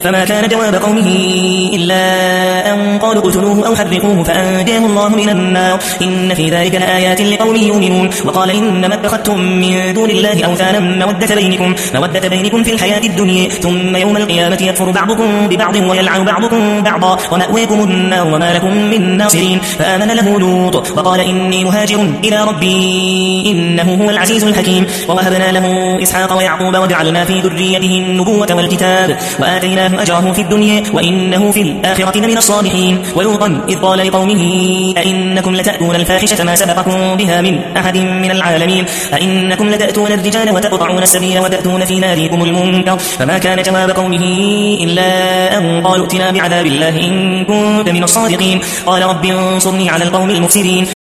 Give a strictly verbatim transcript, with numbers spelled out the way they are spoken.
فما كان جواب قومه إلا أن قالوا اقتلوه أو حرقوه فأنجاه الله من النار إن في ذلك لآيات لقوم يؤمنون وقال إنما اتخذتم من دون الله أوثانا مودة بينكم, مودة بينكم في الحياة الدنيا ثم يوم القيامة يكفر بعضكم ببعض ويلعن بعضكم بعضا ومأويكم النار وما لكم من ناصرين فآمن له لوط وقال إني مهاجر إلى ربي إنه هو العزيز الحكيم ووهبنا له إسحاق ويعقوب وجعلنا في ذريته النبوة والكتاب وآتيناه أجره في الدنيا وإنه في الآخرة لمن الصالحين ولوطا إذ قال لقومه أئنكم لتأتون الفاحشة ما سبقكم بها من أحد من العالمين أئنكم لتأتون الرجال وتقطعون السبيل وتأتون في ناديكم المنكر فما كان جواب قومه إلا أن قالوا ائتنا بعذاب الله إن كنت من الصادقين قال رب انصرني على القوم المفسدين